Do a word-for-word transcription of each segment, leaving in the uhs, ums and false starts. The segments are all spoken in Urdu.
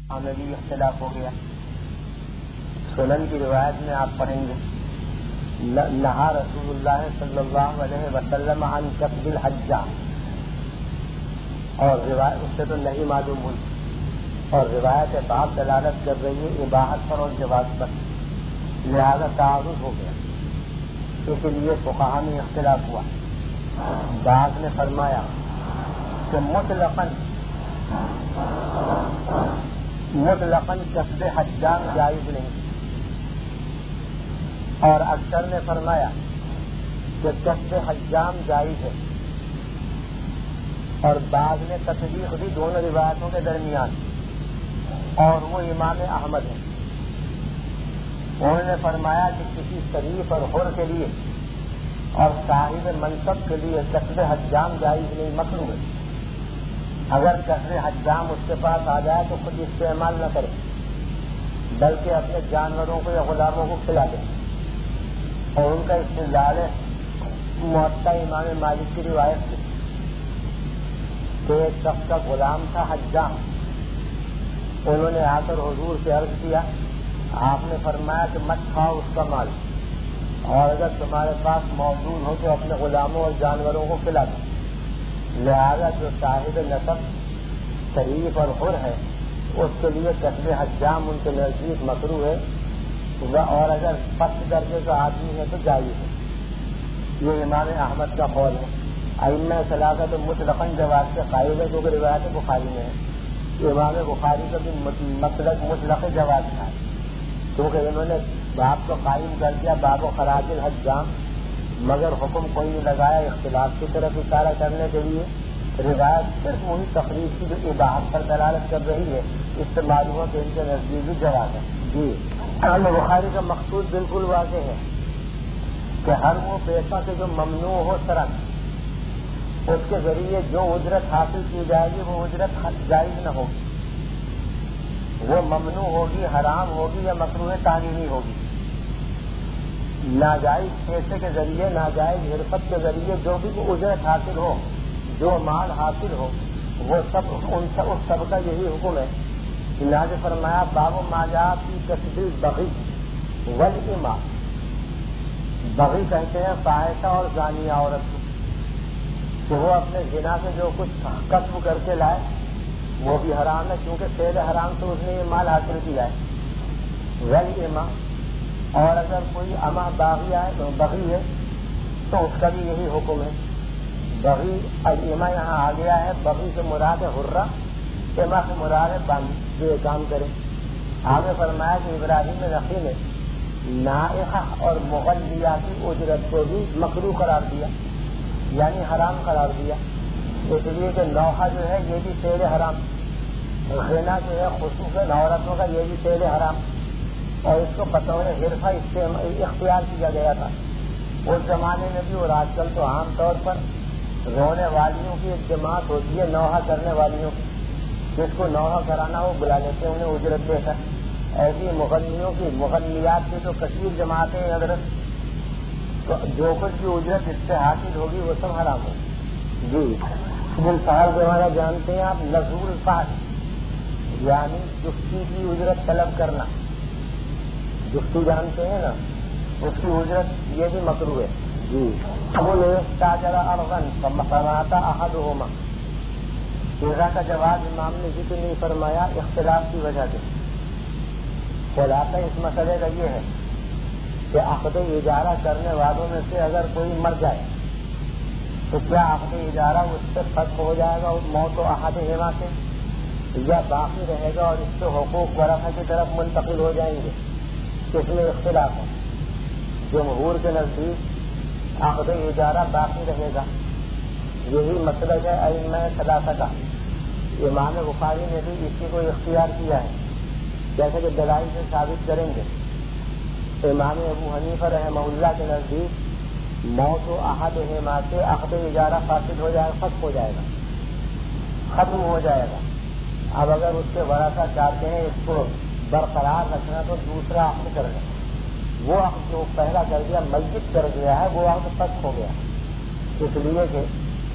میں بھی اختلاف ہو گیا. سنن کی روایت میں آپ پڑھیں گے نہا رسول اللہ صلی اللہ علیہ وسلم عن کسب الحجام، اور روایت اس سے تو نہیں معلوم ہوئی، اور روایت باب دلالت کر رہی ہے اباحت پر اور جواز پر، لہذا تعارض ہو گیا. اس لیے فقہا میں اختلاف ہوا. بعض نے فرمایا کہ مطلقاً مطلقاً کسب حجام جائز نہیں، اور اکثر نے فرمایا کہ کسب حجام جائز ہے، اور بعض نے تصدیق دی دونوں روایتوں کے درمیان، اور وہ امام احمد ہیں. انہوں نے فرمایا کہ کسی شریف اور حر کے لیے اور صاحب منصب کے لیے کسب حجام جائز نہیں، مکروہ ہے. اگر کسب حجام اس کے پاس آ جائے تو خود استعمال نہ کرے، بلکہ اپنے جانوروں کو یا غلاموں کو کھلا دے. اور ان کا استدلال ہے موطا امام مالک کی روایت سے کہ ایک شخص کا غلام تھا حجام. انہوں نے آ کر حضور سے عرض کیا، آپ نے فرمایا کہ مت کھاؤ اس کا مال، اور اگر تمہارے پاس موجود ہو تو اپنے غلاموں اور جانوروں کو کھلا دو. لہذا جو صاحب نسب شریف اور حر ہے اس کے لیے کسب حجام ان کے نزدیک مکروہ ہے، اور اگر پست درجے کا آدمی ہے تو جائز ہے. یہ امام احمد کا قول ہے. ائمہ ثلاثہ تو مطلقاً جواز کے قائل ہے، کیونکہ روایت بخاری میں ہے. امام بخاری کا بھی مطلق مطلق جواز تھا، کیونکہ انہوں نے باب کو قائم کر دیا باب و خراج الحجام، مگر حکم کوئی نہیں لگایا اختلاف کی طرف اشارہ کرنے کے لیے. روایت صرف وہی تقریر کی جو اباحت پر دلالت کر رہی ہے، اس سے معلوم ہو کہ ان کے نزدیک بھی جواز ہے. جی امام بخاری کا مقصود بالکل واضح ہے کہ ہر وہ پیشہ سے جو ممنوع ہو شرعاً، اس کے ذریعے جو اجرت حاصل کی جائے گی وہ اجرت جائز نہ ہوگی، وہ ممنوع ہوگی، حرام ہوگی یا مکروہ تعلیمی ہوگی. ناجائز پیسے کے ذریعے، ناجائز حرفت کے ذریعے جو بھی اجرت حاصل ہو، جو مال حاصل ہو، وہ سب ان سب اس سب کا یہی حکم ہے. لہٰذا فرمایا باب ما جاء فی کسب البغی والإماء. بغی کہتے ہیں فاحشہ اور زانیہ عورت کو، کہ وہ اپنے زنا سے جو کچھ کسب کر کے لائے وہ بھی حرام ہے، کیونکہ فعل حرام سے اس نے یہ مال حاصل کیا ہے. والإماء، اور اگر کوئی اما باغی آئے تو بغی ہے تو اس کا بھی یہی حکم ہے. بغی الامہ یہاں آ گیا ہے، بغی سے مراد ہے حرہ، اما سے مراد ہے باندھی جو یہ کام کرے. آگے فرمایا کہ ابراہیم نخعی نے نائحہ اور مغلیاتی اجرت کو بھی مکروہ قرار دیا، یعنی حرام قرار دیا، اس لیے کہ نوحہ جو ہے یہ بھی فعل حرام، غنا جو ہے خصوصاً عورتوں کا یہ بھی فعل حرام، اور اس کو بطور حرفہ اختیار کیا گیا تھا اس زمانے میں بھی. اور آج کل تو عام طور پر رونے والیوں کی ایک جماعت ہوتی ہے نوحہ کرنے والیوں کی، جس کو نوحہ کرانا وہ بلا لیتے ہیں، انہیں اجرت دے کر. ایسی مغنیوں کی مغنیات کی تو کثیر جماعتیں ہیں حضرت، تو جو کچھ بھی اجرت اس سے حاصل ہوگی وہ سب حرام ہوگی. جی جن سال زمانہ جانتے ہیں آپ، نزول فاش یعنی جفتی کی اجرت طلب کرنا، جفتی جانتے ہیں نا، اس کی اجرت یہ بھی مکروہ ہے. جی ابو تاجر ارغن فماتا احدہما، ایزا کا جواب امام نے ذکر نہیں فرمایا اختلاف کی وجہ سے. خلاصہ اس مسئلے کا یہ ہے کہ عقد اجارہ کرنے والوں میں سے اگر کوئی مر جائے تو کیا عقد اجارہ اس سے ختم ہو جائے گا موت و احدہما سے، یا باقی رہے گا اور اس سے حقوق ورثہ کی طرف منتقل ہو جائیں گے؟ اس میں اختلاف ہے. جمہور کے نزدیک عقد اجارہ باقی رہے گا، یہی مسلک ہے ائمہ ثلاثہ کا. امام بخاری نے بھی اسی کو اختیار کیا ہے، جیسے کہ دلائل سے ثابت کریں گے. امام ابو حنیفہ رحمہ اللہ کے نزدیک موت و احدہما سے عقد اجارہ فاسد ہو جائے گا، ختم ہو جائے گا ختم ہو جائے گا. اب اگر اس کے ورثہ چاہتے ہیں اس کو برقرار رکھنا تو دوسرا عقد کر دیں. وہ عقد جو پہلا کر دیا میت کر گیا ہے، وہ عقد ختم ہو گیا، اس لیے کہ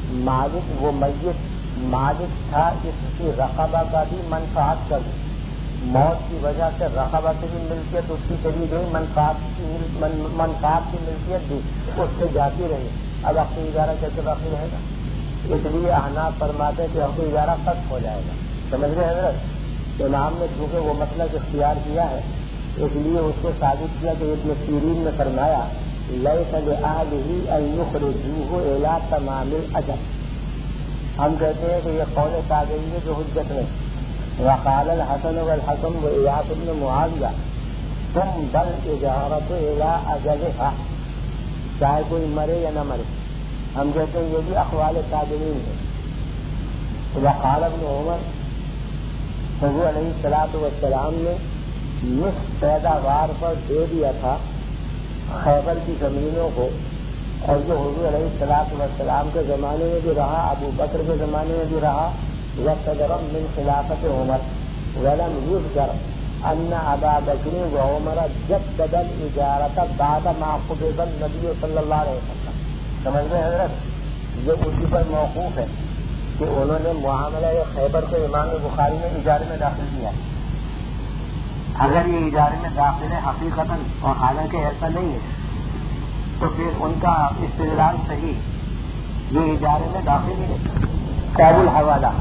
مالک وہ میت مالک تھا، اس کی رقبہ کا بھی منفعت کر دی، موت کی وجہ سے رقبہ کی بھی ملکیت اس کی چلی گئی، منفعت کی من منفعت کی ملکیت بھی اس سے جاتی رہی، اب حق اجارہ کیسے باقی رہے گا؟ اس لیے احناف فرماتے کہ حق اجارہ ختم ہو جائے گا. سمجھ رہے حضرت؟ امام نے چونکہ وہ مسلک اختیار کیا ہے اس لیے اس کو ثابت کیا کہ ابن سیرین نے فرمایا لیس لأہلہ ان یخرجوہ الی تمام الاجل. ہم کہتے ہیں کہ یہ قول تابعی ہے جو حجت نہیں. وقال الحسن والحسن وإیاس بن معاویہ تم بل اجارت الی اجلھا، چاہے کوئی مرے یا نہ مرے. ہم کہتے ہیں یہ بھی اقوال تابعین ہے. وقال ابن عمر حضور علیہ الصلوۃ والسلام نے نصف پیداوار پر دے دیا تھا خیبر کی زمینوں کو، اور جو حضور علیہ الصلوۃ والسلام کے زمانے میں بھی رہا، ابو بکر کے زمانے میں بھی رہا، وصدرم من خلافت عمر ولم یذکر ان ابا بکر وعمر جدد الاجارۃ بعد ما قبض النبی صلی اللہ علیہ وسلم. سمجھ رہے حضرت؟ یہ اسی پر موقوف ہے کہ انہوں نے معاملہ خیبر کو امام بخاری نے اجارے میں داخل کیا. اگر یہ اجارے میں داخل ہے حقیقتاً اور حالانکہ ایسا نہیں ہے تو پھر ان کا استدلال صحیح، یہ اجارے میں داخل ہی ہے. کتاب الحوالہ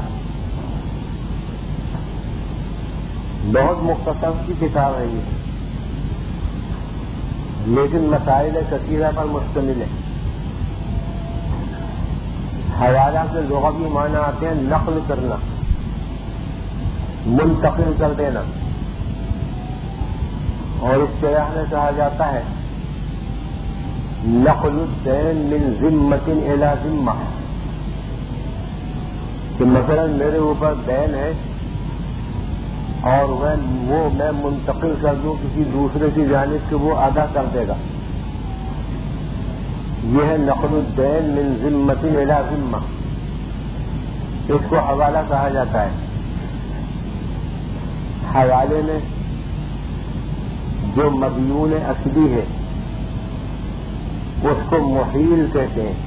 بہت مختصر کی کتاب ہے یہ، لیکن مسائل کثیرہ پر مشتمل ہے. حوالہ کے لغوی معنی آتے ہیں نقل کرنا، منتقل کر دینا، اور اصطلاح میں کہا جاتا ہے نقل الدین من ذمۃ الی ذمہ، کہ مثلا میرے اوپر دین ہے اور وہ میں منتقل کر دوں کسی دوسرے کی جانب کہ وہ ادا کر دے گا. یہ ہے نقل الدین من ذمۃ الی ذمہ، اس کو حوالہ کہا جاتا ہے. حوالے میں جو مدیون اصلی ہے اس کو محیل کہتے ہیں،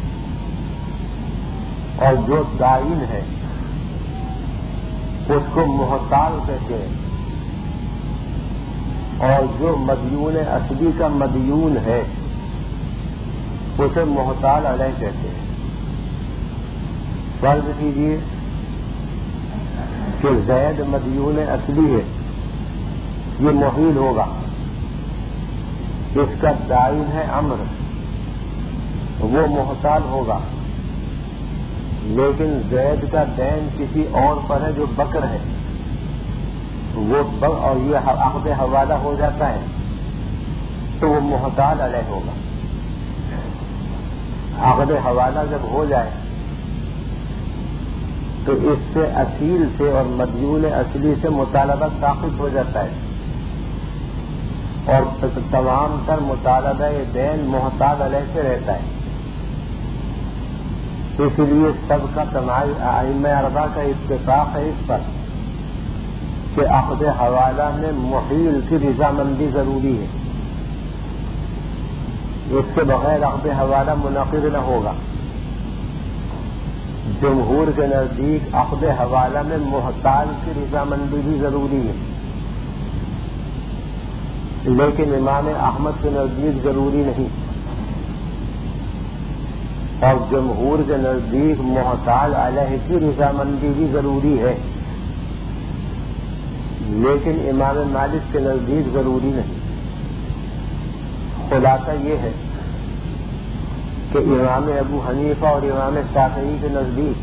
اور جو دائن ہے اس کو محتال کہتے ہیں، اور جو مدیون اصلی کا مدیون ہے اسے محتال علیہ کہتے ہیں. فرض کیجیے کہ زید مدیون اصلی ہے، یہ محیل ہوگا، اس کا دائن ہے امر، وہ محتال ہوگا، لیکن زید کا دین کسی اور پر ہے جو بکر ہے، وہ بک اور یہ عقد حوالہ ہو جاتا ہے تو وہ محتال علیہ ہوگا. عقد حوالہ جب ہو جائے تو اس سے اصیل سے اور مدیون اصلی سے مطالبہ ثابت ہو جاتا ہے، اور تمام تر مطالبہ دین محتاج علیہ سے رہتا ہے. اس لیے سب کا ائمہ اربعہ کا اتفاق ہے اس پر کہ عقد حوالہ میں محیل کی رضامندی ضروری ہے، اس کے بغیر عقد حوالہ منعقد نہ ہوگا. جمہور کے نزدیک عقد حوالہ میں محتاج کی رضامندی بھی ضروری ہے، لیکن امام احمد کے نزدیک ضروری نہیں، اور جمہور کے نزدیک محتاج علیہ کی رضامندی بھی ضروری ہے، لیکن امام مالک کے نزدیک ضروری نہیں. خلاصہ یہ ہے کہ امام ابو حنیفہ اور امام شافعی کے نزدیک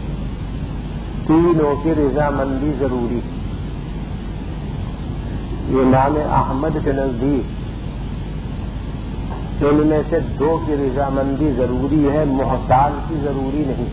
تینوں کی رضامندی ضروری ہے. امام احمد کے نزدیک ان میں سے دو کی رضامندی ضروری ہے، محتاج کی ضروری نہیں،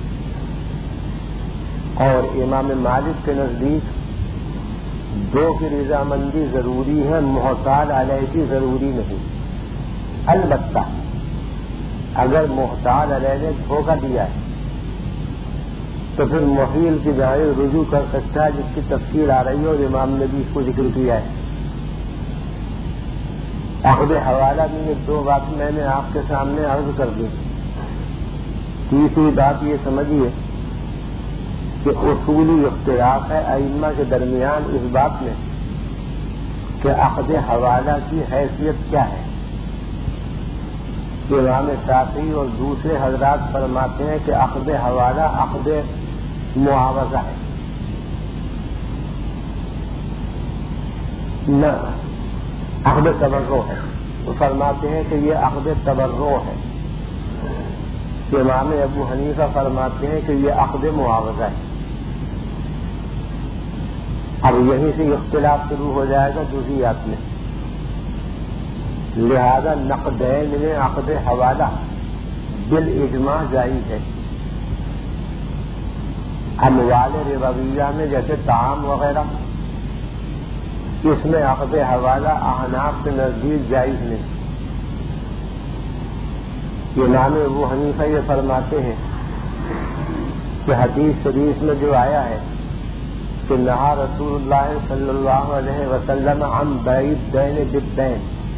اور امام مالک کے نزدیک دو کی رضامندی ضروری ہے، محتاج علیہ کی ضروری نہیں. البتہ اگر محتاج علیہ نے دھوکہ دیا ہے تو پھر محیل کی جانب رجوع کر سکتا ہے، جس کی تفصیل آ رہی ہے اور امام نے بھی اس کو ذکر کیا ہے. عقد حوالہ میں یہ دو بات میں نے آپ کے سامنے عرض کر دی. تیسری بات یہ سمجھیے کہ اصولی اختلاف ہے ائمہ کے درمیان اس بات میں کہ عقد حوالہ کی حیثیت کیا ہے. امام شافعی اور دوسرے حضرات فرماتے ہیں کہ عقد حوالہ عقد معاوضہ ہے، نہ عقد تبرع ہے. تو فرماتے ہیں کہ یہ عقد تبرع ہے. امام ابو حنیفہ فرماتے ہیں کہ یہ عقد معاوضہ ہے. اب یہیں سے اختلاف شروع ہو جائے گا جزئیات میں. لہذا نقدین میں عقد حوالہ بالاجماع جائز ہے. اموال ربویہ میں جیسے طعام وغیرہ، اس میں عقد حوالہ احناف کے نزدیک جائز نہیں. امام ابو حنیفہ یہ فرماتے ہیں کہ حدیث شریف میں جو آیا ہے کہ نہا رسول اللہ صلی اللہ علیہ وسلم عن بیع الدین بالدین،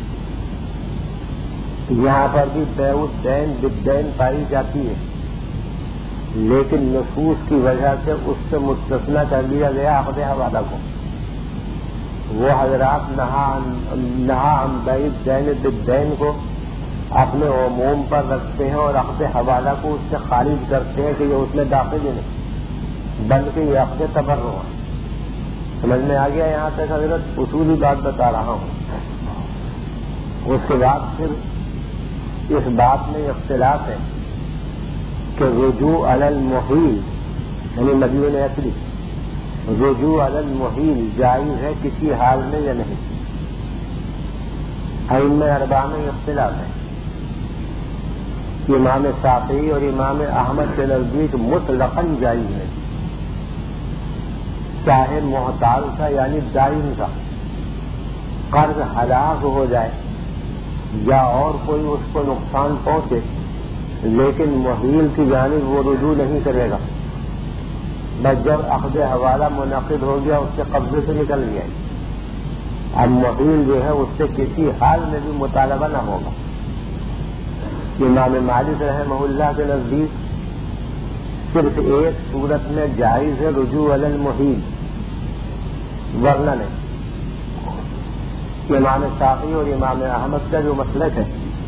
یہاں پر بھی بیع الدین بالدین پائی جاتی ہے، لیکن نصوص کی وجہ سے اس سے مستثنیٰ کر دیا گیا عقد حوالہ کو. وہ حضرات نہا عن بیع الدین بالدین کو اپنے عموم پر رکھتے ہیں اور عقد حوالہ کو اس سے خارج کرتے ہیں کہ یہ اس میں داخل ہی نہیں بلکہ یہ عقد تبرع ہے. سمجھ میں آ گیا یہاں تک حضرت؟ اصولی بات بتا رہا ہوں. اس کے بعد پھر اس بات میں اختلاف ہے کہ رجوع علی المحیل یعنی مدیون اصلی رجوع علی المحیل جائز ہے کسی حال میں یا نہیں. ائمہ اربعہ میں اختلاف ہے. امام شافعی اور امام احمد کے نزدیک مطلقاً جائز ہے، چاہے محتاج کا یعنی دائن کا قرض ہلاک ہو جائے یا اور کوئی اس کو نقصان پہنچے، لیکن محیل کی جانب وہ رجوع نہیں کرے گا. بس جب عقد حوالہ منعقد ہو گیا اس کے قبضے سے نکل گیا، اب محیل جو ہے اس سے کسی حال میں بھی مطالبہ نہ ہوگا. امام مالک رحمہ اللہ کے نزدیک صرف ایک صورت میں جائز ہے رجوع علی المحیل، ورنہ نہیں. امام شافعی اور امام احمد کا جو مسلک ہے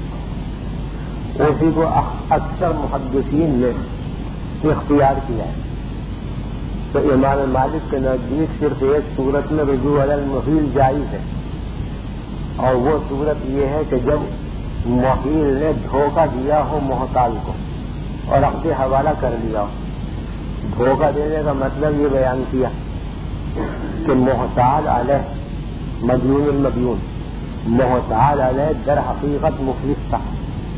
اسی کو اکثر محدثین نے اختیار کیا ہے. تو امام مالک کے نزدیک صرف ایک صورت میں رجوع علی المحیل جائز ہے، اور وہ صورت یہ ہے کہ جب محیل نے دھوکہ دیا ہو محتاج کو اور عقد حوالہ کر لیا ہو. دھوکہ دینے کا مطلب یہ بیان کیا کہ محتاج علیہ مدیون المدیون، محتاج علیہ در حقیقت مفلس تھا.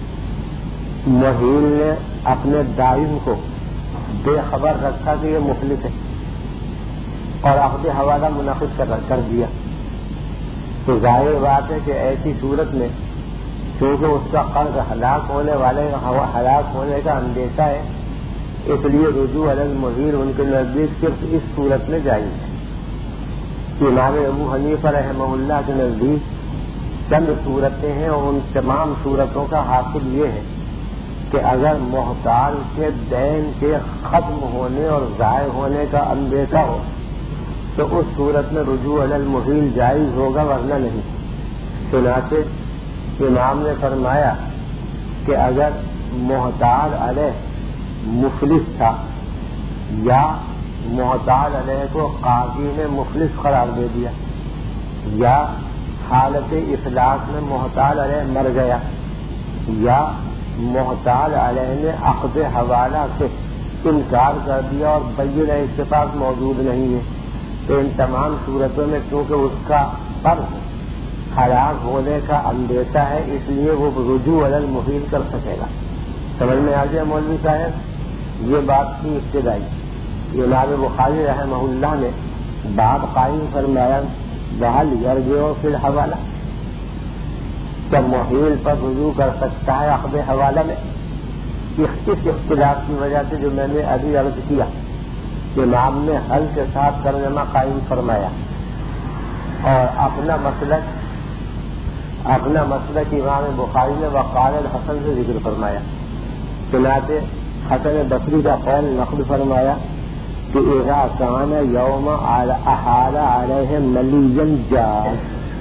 محیل نے اپنے دائن کو بے خبر رکھا کہ یہ مفلس ہے اور عقد حوالہ منعقد کر دیا. تو ظاہر بات ہے کہ ایسی صورت میں کیونکہ اس کا قرض ہلاک ہونے والے ہلاک ہونے کا اندیشہ ہے، اس لیے رجوع علی المحیل ان کے نزدیک صرف اس صورت میں جائز ہے. امام ابو حنیفہ رحمہ اللہ کے نزدیک چند صورتیں ہیں اور ان تمام صورتوں کا حاصل یہ ہے کہ اگر محتاج کے دین کے ختم ہونے اور ضائع ہونے کا اندیشہ ہو تو اس صورت میں رجوع علی المحیل جائز ہوگا، ورنہ نہیں. چنانچہ امام نے فرمایا کہ اگر محتاج علیہ مفلس تھا یا محتاج علیہ کو قاضی نے مفلس قرار دے دیا یا حالت افلاس میں محتاج علیہ مر گیا یا محتاج علیہ نے عقد حوالہ سے انکار کر دیا اور بینہ اس کے پاس موجود نہیں ہے، تو ان تمام صورتوں میں چونکہ اس کا قرض ہلاک ہونے کا اندیشہ ہے اس لیے وہ رجوع علی المحیل کر سکے گا. سمجھ میں آ گیا مولوی صاحب؟ یہ بات تھی ابتدائی. امام بخاری رحمہ اللہ نے باب قائم فرمایا بحال یرجع فی الحوالہ، کیا محیل پر رجوع کر سکتا ہے عقد حوالہ میں؟ اس اختلاف کی وجہ سے جو میں نے ابھی عرض کیا امام نے حل کے ساتھ ترجمہ قائم فرمایا اور اپنا مسلک اپنا مسلک امام بخاری نے وقال الحسن سے ذکر فرمایا. چنانچہ حسن بصری کا قول نقل فرمایا کہ اذا کان یوم احال علیہ ملین جاز،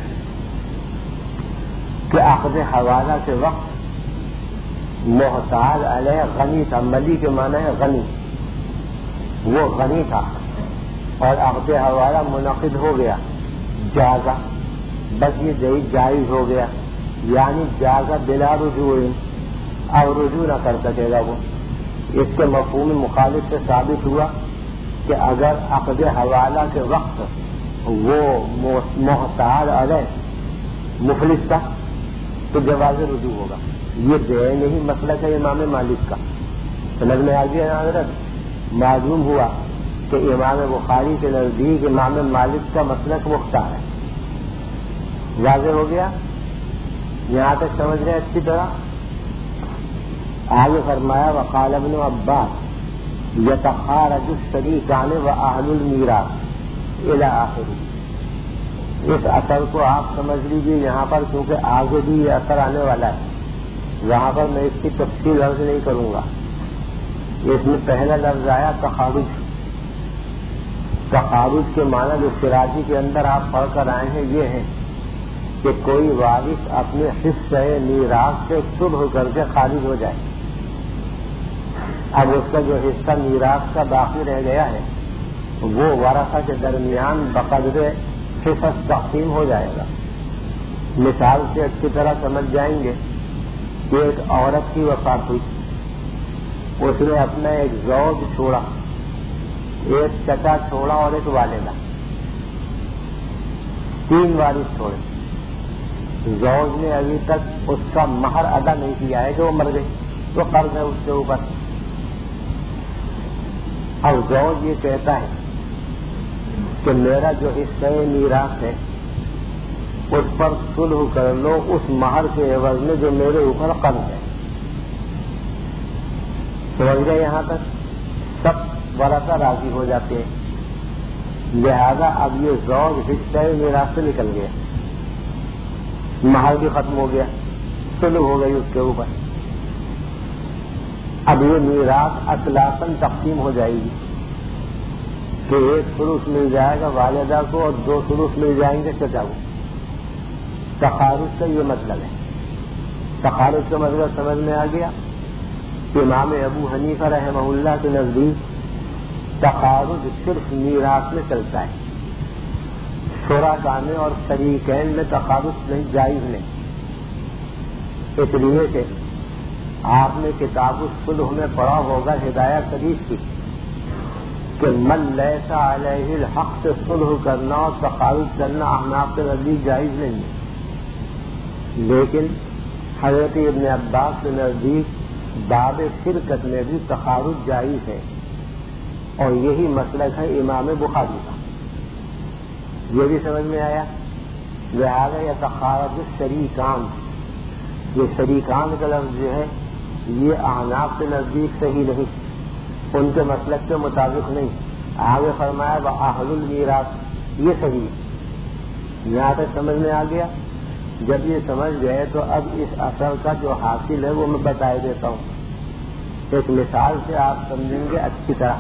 کہ اخذ حوالہ کے وقت محتاج علیہ غنی تھا، ملی کے معنی ہے غنی، وہ غنی تھا اور اخذ حوالہ منعقد ہو گیا، جازہ، بس یہ جائز ہو گیا، یعنی جازہ بلا رجوع، اب رجوع نہ کر سکے گا وہ۔ اس کے مفہوم مخالف سے ثابت ہوا کہ اگر عقد حوالہ کے وقت وہ محتاج علیہ مفلس تھا تو جواز رجوع ہوگا۔ یہ بے نہیں مسلک ہے امام مالک کا، سمجھ میں آ گیا حضرت؟ معلوم ہوا کہ امام بخاری کے نزدیک امام مالک کا مسلک مختار ہے۔ واضح ہو گیا؟ یہاں تک سمجھ رہے اچھی طرح؟ آگے فرمایا وقال ابن عباس یتخارج الشریکان واہل المیراث الی آخر۔ اس اثر کو آپ سمجھ لیجیے یہاں پر، کیونکہ آگے بھی یہ اثر آنے والا ہے، وہاں پر میں اس کی تفصیل عرض نہیں کروں گا۔ اس میں پہلا لفظ آیا تخارج۔ تخارج کے معنی جو شراجی کے اندر آپ پڑھ کر آئے ہیں یہ ہے کہ کوئی وارث اپنے حصے میراث سے صلح کر کے خارج ہو جائے، اب اس کا جو حصہ میراث کا باقی رہ گیا ہے وہ ورثہ کے درمیان بقدر حصص تقسیم ہو جائے گا۔ مثال سے اچھی طرح سمجھ جائیں گے کہ ایک عورت کی وفات ہوئی، اس نے اپنا ایک زوج چھوڑا، ایک چچا چھوڑا اور ایک والدہ، تین وارث چھوڑے۔ زوج نے ابھی تک اس کا مہر ادا نہیں کیا ہے کہ وہ مر گئی، تو قرض ہے اس کے اوپر۔ اب زوج یہ کہتا ہے کہ میرا جو حصہ میراث ہے اس پر صلح کر لو اس مہر کے عوض میں جو میرے اوپر قرض ہے۔ سمجھ گئے یہاں تک؟ سب ورثہ راضی ہو جاتے ہیں، لہذا اب یہ زوج حصہ میراث سے نکل گیا، مہر بھی ختم ہو گیا، صلح ہو گئی اس کے اوپر۔ اب یہ میراث اطلاقاً تقسیم ہو جائے گی کہ ایک ثلث مل جائے گا والدہ کو اور دو ثلث مل جائیں گے چچا کو۔ تخارج کا یہ مطلب ہے۔ تخارج کا مطلب سمجھ میں آ گیا؟ امام ابو حنیفہ رحمہ اللہ کے نزدیک تخارج صرف میراث میں چلتا ہے، شرکاء میں اور شریکین میں تخارج نہیں، جائز نہیں۔ اس لیے کہ آپ نے کتاب الصلح میں پڑھا ہوگا ہدایت حدیث کی کہ من لیس علیہ الحق سے صلح کرنا اور تخارج کرنا احناف کے نزدیک جائز نہیں ہے، لیکن حضرت ابن عباس کے نزدیک باب شرکت میں بھی تخارج جائز ہے، اور یہی مسلک ہے امام بخاری کا۔ یہ بھی سمجھ میں آیا؟ لہذا یتخارج الشریکان، یہ شریکان کا لفظ جو ہے یہ احناف کے نزدیک صحیح نہیں، ان کے مسلک کے مطابق نہیں۔ آگے فرمایا واہل المیراث، یہ صحیح۔ یہاں تک سمجھ میں آ گیا؟ جب یہ سمجھ گئے تو اب اس اثر کا جو حاصل ہے وہ میں بتا دیتا ہوں، ایک مثال سے آپ سمجھیں گے اچھی طرح۔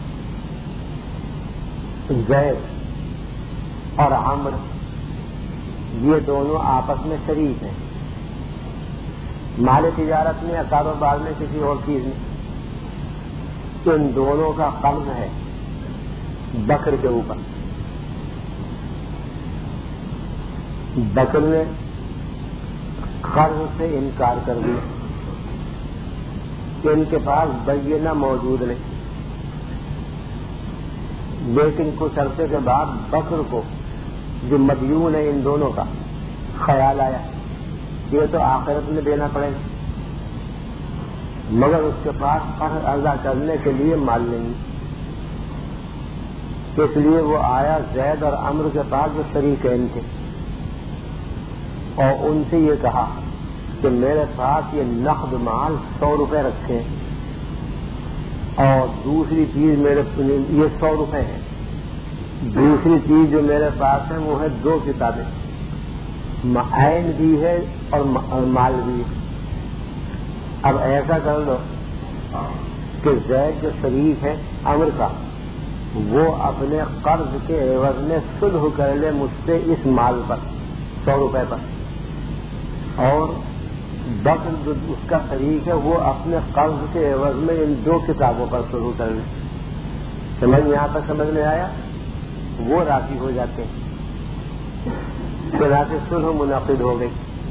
زید اور عمرو یہ دونوں آپس میں شریک ہیں، مال تجارت میں یا کاروبار میں کسی اور چیز میں۔ ان دونوں کا قرض ہے بکر کے اوپر۔ بکر نے قرض سے انکار کر دیا، ان کے پاس بینہ موجود نہیں، لیکن کچھ عرصے کے بعد بکر کو جو مدیون ہے ان دونوں کا خیال آیا یہ تو آخرت میں دینا پڑے گا، مگر اس کے پاس قرض ادا کرنے کے لیے مال نہیں، اس لیے وہ آیا زید اور عمرو کے پاس جو شریکین تھے اور ان سے یہ کہا کہ میرے پاس یہ نقد مال سو روپے رکھے ہیں اور دوسری چیز میرے یہ سو روپے ہیں، دوسری چیز جو میرے پاس ہے وہ ہے دو کتابیں، عین بھی ہے اور مال بھی ہے۔ اب ایسا کر لو کہ زید جو شریک ہے عمر کا وہ اپنے قرض کے عوض میں صلح کر لے مجھ سے اس مال پر سو روپے پر، اور بقر جو اس کا شریک ہے وہ اپنے قرض کے عوض میں ان دو کتابوں پر صلح کر لے. سمجھ یہاں تک سمجھ میں آیا؟ وہ راضی ہو جاتے ہیں. چنانچہ صلح منعقد ہو گئی.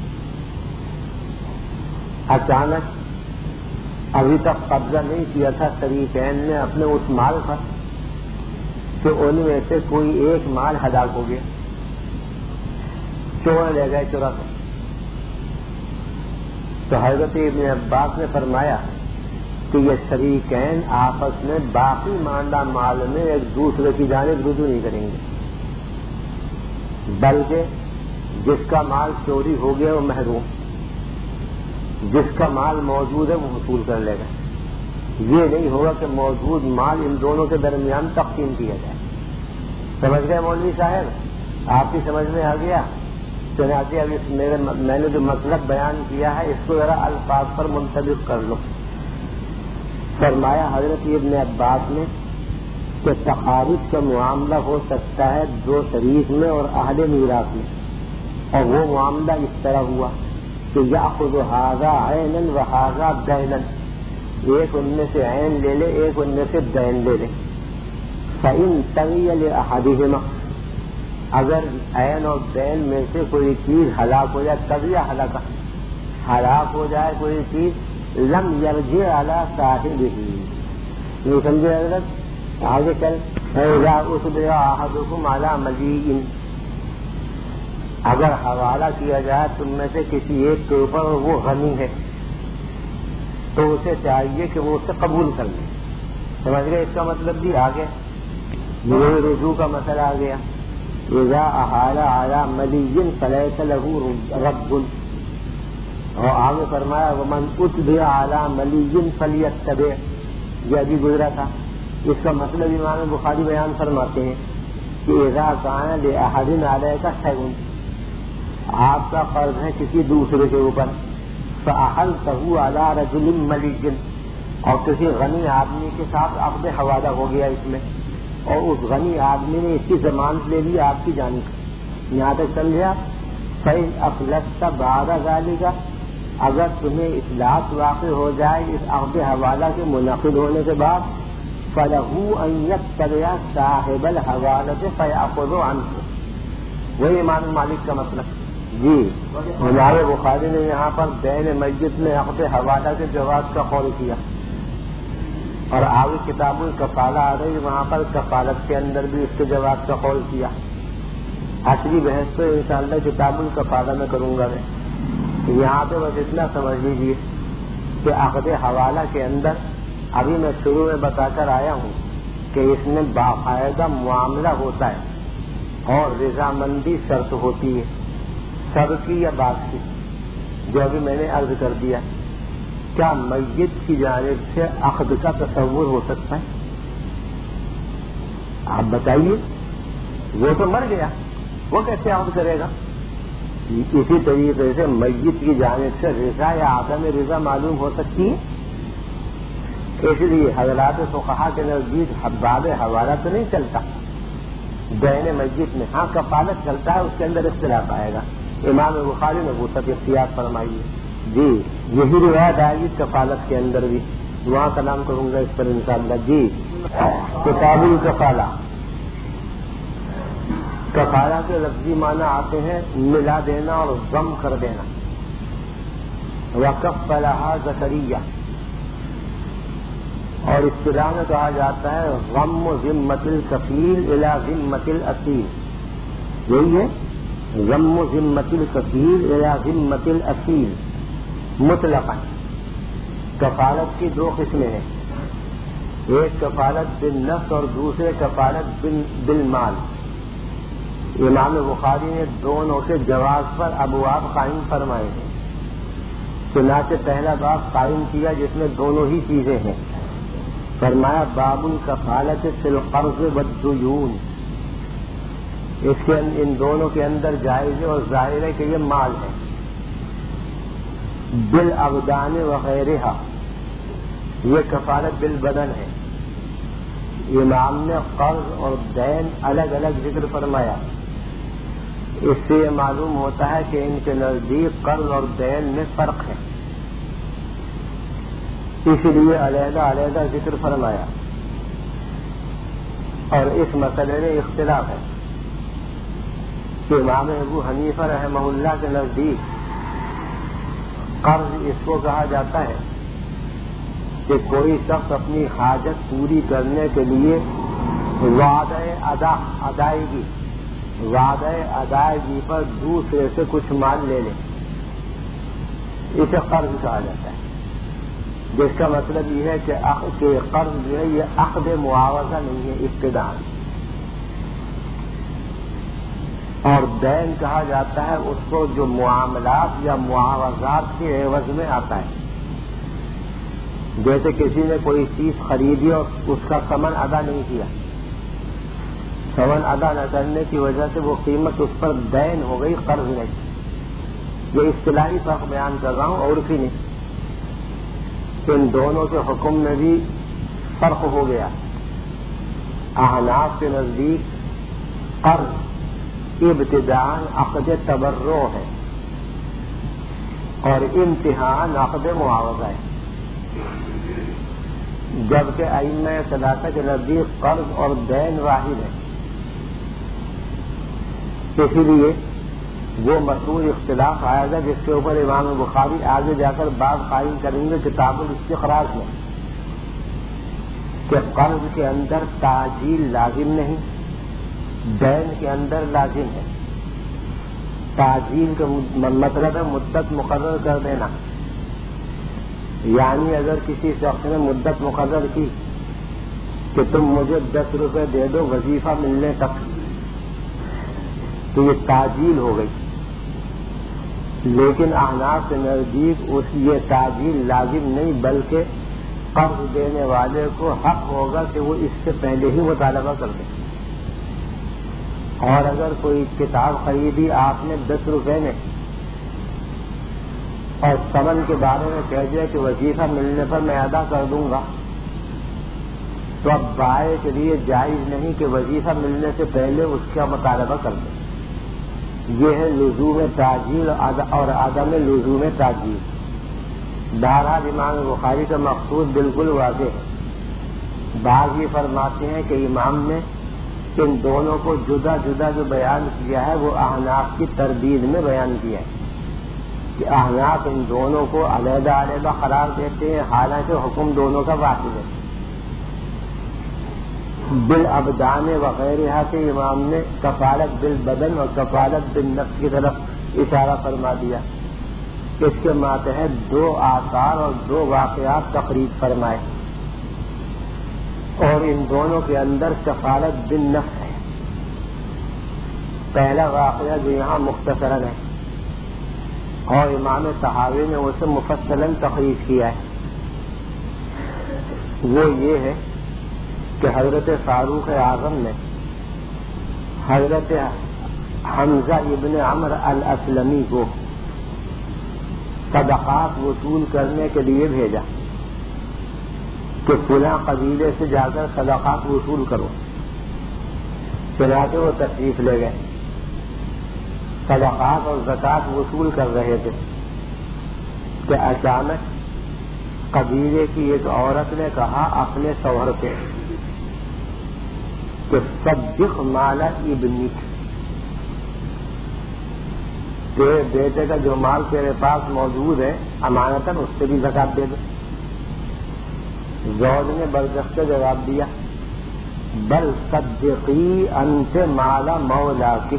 اچانک ابھی تک قبضہ نہیں کیا تھا شریکین نے اپنے اس مال پر کہ ان میں سے کوئی ایک مال ہلاک ہو گیا، چور لے گئے چورا کر. تو حضرت ابن عباس نے فرمایا کہ یہ شریکین آپس میں باقی ماندہ مال میں ایک دوسرے کی جانب رجوع نہیں کریں گے، بلکہ جس کا مال چوری ہو گیا وہ محروم، جس کا مال موجود ہے وہ وصول کر لے گا. یہ نہیں ہوگا کہ موجود مال ان دونوں کے درمیان تقسیم کیا جائے. سمجھ گئے مولوی صاحب؟ آپ کی سمجھ میں آ گیا؟ چنانچہ اب اس میرے میں نے جو مطلب بیان کیا ہے اس کو ذرا الفاظ پر منطبق کر لو. فرمایا حضرت ابن عباس نے کہ تقارب کا معاملہ ہو سکتا ہے دو شریک میں اور اہل میراث میں، اور وہ معاملہ اس طرح ہوا کہ یاخذ ھذا عینا وھذا دینا، ایک ان میں سے عین لے لے ایک ان میں سے دین لے لے. فإن تغی لأحدہما، اگر عین اور دین میں سے کوئی چیز ہلاک ہو جائے، تغی ہلاک ہلاک ہو جائے کوئی چیز، لم یرجع علی صاحبہ، یہ سمجھے حضرت؟ آگے چل فإذا أتبع أحدكم على ملیء، اگر حوالہ کیا جائے تم میں سے کسی ایک کے اوپر اور وہ غنی ہے تو اسے چاہیے کہ وہ اسے قبول کر لے. سمجھ گئے؟ اس کا مطلب بھی آگے یہ رجوع کا مسئلہ آ گیا. اذا احال علی ملی فلیس له رب، اور آگے فرمایا ومن اتبع علی ملی فلیتبع، یہ ابھی گزرا تھا. اس کا مطلب امام بخاری بیان فرماتے ہیں کہ اذا کان لاحد علیک شیء، آپ کا قرض ہے کسی دوسرے کے اوپر، فأحلتہ علی رجل ملی، اور کسی غنی آدمی کے ساتھ عقد حوالہ ہو گیا اس میں، اور اس غنی آدمی نے اس کی ضمانت لے لی آپ کی جانب. یہاں تک سمجھا؟ فإن أفلست بعد ذلك، اگر تمہیں اصلاح واقع ہو جائے اس عقد حوالہ کے منعقد ہونے کے بعد، فَلَهُ أَن يَتَّبِعَ صَاحِبَ الْحَوَالَةِ فَيَأْخُذُ عَنْهُ. وہی امام مالک کا مطلب. جی ہمارے بخاری نے یہاں پر دین میت میں عقد حوالہ کے جواز کا قول کیا، اور آگے کتاب الکفالہ آ رہی وہاں پر کفالت کے اندر بھی اس کے جواز کا قول کیا. اصلی بحث تو انشاءاللہ کتاب الکفالہ میں کروں گا میں. یہاں پہ بس اتنا سمجھ لیجیے کہ عقد حوالہ کے اندر ابھی میں شروع میں بتا کر آیا ہوں کہ اس میں باقاعدہ معاملہ ہوتا ہے اور رضامندی شرط ہوتی ہے، سب کی یا بعض کی، جو ابھی میں نے عرض کر دیا. کیا میت کی جانب سے عقد کا تصور ہو سکتا ہے؟ آپ بتائیے. وہ تو مر گیا، وہ کیسے عقد کرے گا؟ اسی طریقے سے میت کی جانب سے رضا یا عدم رضا معلوم ہو سکتی ہے. اس لیے حضرات فقہا کے نزدیک باب حوالہ تو نہیں چلتا دین میت میں، ہاں کفالت چلتا ہے، اس کے اندر اختلاف آئے گا. امام بخاری نے وسعت اختیار فرمائی ہے. جی یہی روایت آئے گی کفالت کے اندر بھی، وہاں کلام کروں گا اس پر انشاءاللہ. جی کتاب الکفالہ، کفالہ کے لفظی معنی آتے ہیں ملا دینا اور ضم کر دینا. وکفلھا زکریا، اور اصطلاح میں کہا جاتا ہے غم ذمۃ الکفیل الی ذمۃ الاسیر. یہی ہے غم ذمۃ الکفیل الی ذمۃ الاسیر مطلقاً. کفالت کی دو قسمیں ہیں، ایک کفالت بالنفس اور دوسرے کفالت بالمال. امام بخاری نے دونوں کے جواز پر ابواب قائم فرمائے ہیں. چنانچہ پہلا باب قائم کیا جس میں دونوں ہی چیزیں ہیں. فرمایا باب الکفالت فی القرض والدیون، اس کے ان دونوں کے اندر جائز ہے اور ظاہر ہے کہ یہ مال ہے. بالابدان وغیرہ، یہ کفالت بالبدن ہے. امام نے قرض اور دین الگ الگ ذکر فرمایا، اس سے یہ معلوم ہوتا ہے کہ ان کے نزدیک قرض اور دین میں فرق ہے، اس لیے علیحدہ علیحدہ ذکر فرمایا، اور اس مسئلے میں اختلاف ہے کہ امام ابو حنیفہ رحمہ اللہ کے نزدیک قرض اس کو کہا جاتا ہے کہ کوئی شخص اپنی حاجت پوری کرنے کے لیے وعدہ ادا ادائیگی وعدہ ادائیگی پر دوسرے سے کچھ مال لے لے، اسے قرض کہا جاتا ہے، جس کا مطلب یہ ہے کہ قرض جو ہے یہ عقد معاوضہ نہیں ہے ابتداء، اور دین کہا جاتا ہے اس کو جو معاملات یا معاوضات کے عوض میں آتا ہے، جیسے کسی نے کوئی چیز خریدی اور اس کا ثمن ادا نہیں کیا، ثمن ادا نہ کرنے کی وجہ سے وہ قیمت اس پر دین ہو گئی، قرض نہیں۔ یہ اصطلاحی فرق بیان کر رہا ہوں، عرفی نہیں، ان دونوں کے حکم میں بھی فرق ہو گیا۔ احناف کے نزدیک قرض ابتداءً عقد تبرع ہے اور امتحان عقد معاوضہ ہے، جبکہ ائمہ ثلاثہ کے نزدیک قرض اور دین واحد ہے۔ اسی لیے وہ مشہور اختلاف آئے گا جس کے اوپر امام بخاری آگے جا کر باب قائم کریں گے کتاب الاستخراج میں، کہ قرض کے اندر تعجیل لازم نہیں، دین کے اندر لازم ہے۔ تعجیل کا مطلب ہے مدت مقرر کر دینا، یعنی اگر کسی شخص نے مدت مقرر کی کہ تم مجھے دس روپے دے دو وظیفہ ملنے تک، تو یہ تعجیل ہو گئی، لیکن احناف کے نزدیک اس یہ تعجیل لازم نہیں، بلکہ قرض دینے والے کو حق ہوگا کہ وہ اس سے پہلے ہی مطالبہ کر دے۔ اور اگر کوئی کتاب خریدی آپ نے دس روپے میں اور ثمن کے بارے میں کہہ دیا کہ وظیفہ ملنے پر میں ادا کر دوں گا، تو اب بائع کے لیے جائز نہیں کہ وظیفہ ملنے سے پہلے اس کا مطالبہ کر دے۔ یہ ہے لزوم تعجیل اور عدم لزوم تعجیل۔ بہرحال امام بخاری کا مقصود بالکل واضح ہے۔ بعض یہ فرماتے ہیں کہ امام نے ان دونوں کو جدا جدا جو بیان کیا ہے وہ احناف کی تردید میں بیان کیا ہے، کہ احناف ان دونوں کو علیحدہ علیحدہ قرار دیتے ہیں، حالانکہ حکم دونوں کا واحد ہے۔ بالابدان وغیرہ کے امام نے کفالت بالبدن اور کفالت بالنفس کی طرف اشارہ فرما دیا۔ اس کے ماتحت دو آثار اور دو واقعات تقریر فرمائے، اور ان دونوں کے اندر کفالت بالنفس ہے۔ پہلا واقعہ جو یہاں مختصراً ہے اور امام طحاوی نے اسے مفصلاً تقریر کیا ہے، وہ یہ ہے کہ حضرت فاروق اعظم نے حضرت حمزہ ابن عمرو الاسلمی کو صدقات وصول کرنے کے لیے بھیجا کہ فلاں قبیلے سے جا کر صدقات وصول کرو۔ چنانچہ وہ تشریف لے گئے، صدقات اور زکوٰۃ وصول کر رہے تھے کہ اچانک قبیلے کی ایک عورت نے کہا اپنے شوہر سے کہ صدق مال ابنک، تیرے بیٹے کا جو مال تیرے پاس موجود ہے امانتاً اس سے بھی زکوٰۃ دے دو۔ زوج نے برجستہ جواب دیا بل صدقی انت مال مولاک،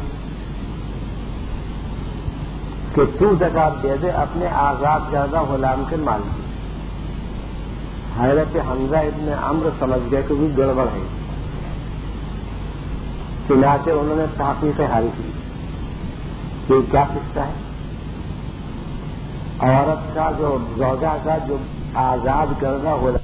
کہ تو زکوٰۃ دے دے اپنے آزاد کردہ غلام کے مال کی۔ حضرت حمزہ ابن عمرو سمجھ گئے کہ بھی گڑبڑ ہے، چنانچہ انہوں نے تحقیق حل کی کہ کیا قصہ ہے۔ عورت کا جو زوجہ کا جو آزاد کردہ غلام